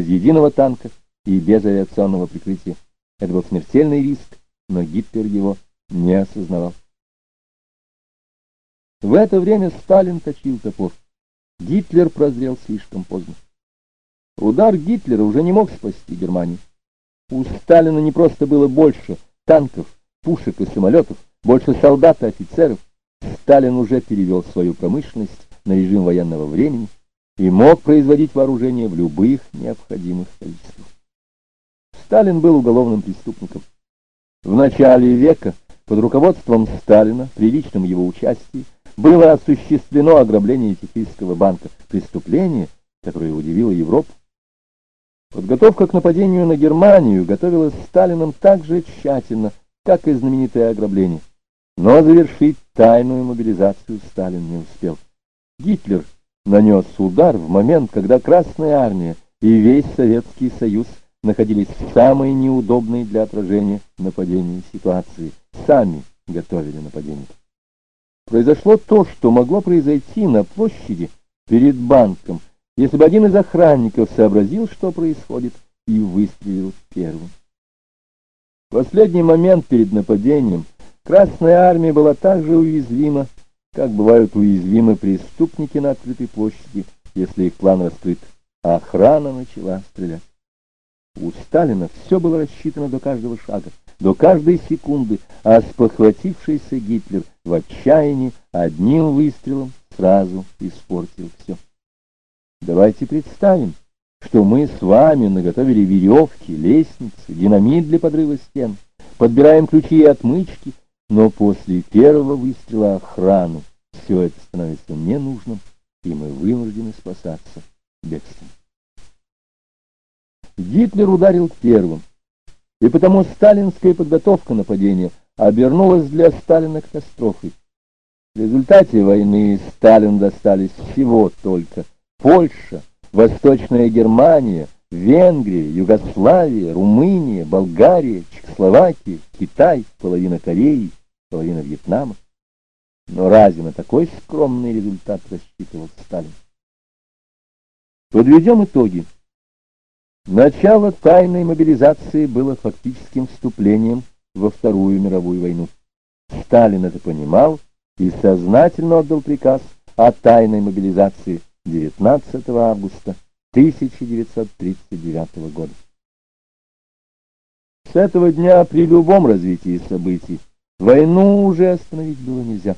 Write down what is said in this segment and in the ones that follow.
без единого танка и без авиационного прикрытия. Это был смертельный риск, но Гитлер его не осознавал. В это время Сталин точил топор. Гитлер прозрел слишком поздно. Удар Гитлера уже не мог спасти Германию. У Сталина не просто было больше танков, пушек и самолетов, больше солдат и офицеров. Сталин уже перевел свою промышленность на режим военного времени и мог производить вооружение в любых необходимых количествах. Сталин был уголовным преступником. В начале века под руководством Сталина, при личном его участии, было осуществлено ограбление Тифлисского банка, преступление, которое удивило Европу. Подготовка к нападению на Германию готовилась Сталином так же тщательно, как и знаменитое ограбление. Но завершить тайную мобилизацию Сталин не успел. Гитлер нанес удар в момент, когда Красная Армия и весь Советский Союз находились в самой неудобной для отражения нападения ситуации. Сами готовили нападение. Произошло то, что могло произойти на площади перед банком, если бы один из охранников сообразил, что происходит, и выстрелил первым. В последний момент перед нападением Красная Армия была так же уязвима, как бывают уязвимы преступники на открытой площади, если их план раскрыт, а охрана начала стрелять. У Сталина все было рассчитано до каждого шага, до каждой секунды, а спохватившийся Гитлер в отчаянии одним выстрелом сразу испортил все. Давайте представим, что мы с вами наготовили веревки, лестницы, динамит для подрыва стен, подбираем ключи и отмычки, но после первого выстрела охраны все это становится ненужным, и мы вынуждены спасаться бегством. Гитлер ударил первым, и потому сталинская подготовка нападения обернулась для Сталина катастрофой. В результате войны Сталину достались всего только Польша, Восточная Германия, Венгрия, Югославия, Румыния, Болгария, Чехословакия, Китай, половина Кореи, половина Вьетнама. Но разве на такой скромный результат рассчитывал Сталин? Подведем итоги. Начало тайной мобилизации было фактическим вступлением во Вторую мировую войну. Сталин это понимал и сознательно отдал приказ о тайной мобилизации 19 августа 1939 года. С этого дня при любом развитии событий войну уже остановить было нельзя.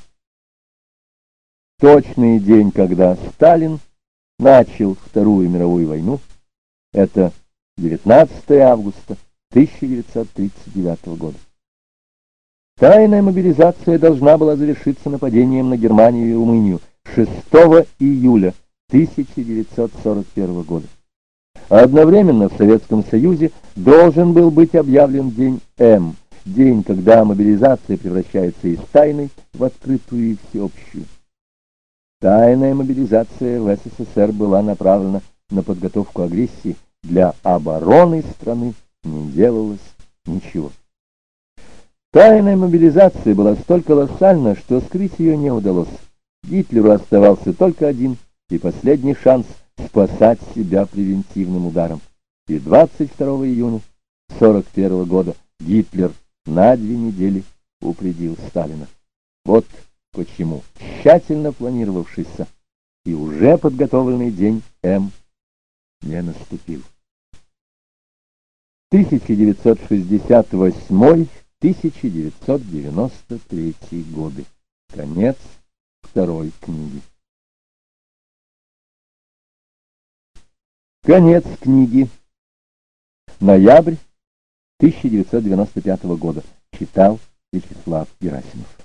Точный день, когда Сталин начал Вторую мировую войну, это 19 августа 1939 года. Тайная мобилизация должна была завершиться нападением на Германию и Румынию 6 июля 1941 года. Одновременно в Советском Союзе должен был быть объявлен день М, день, когда мобилизация превращается из тайной в открытую и всеобщую. Тайная мобилизация в СССР была направлена на подготовку агрессии. Для обороны страны не делалось ничего. Тайная мобилизация была столь колоссальна, что скрыть ее не удалось. Гитлеру оставался только один и последний шанс спасать себя превентивным ударом. И 22 июня 1941 года Гитлер на 2 недели упредил Сталина. Вот почему тщательно планировавшийся и уже подготовленный день М не наступил. 1968-1993 годы. Конец второй книги. Конец книги. Ноябрь 1995 года. Читал Вячеслав Герасимов.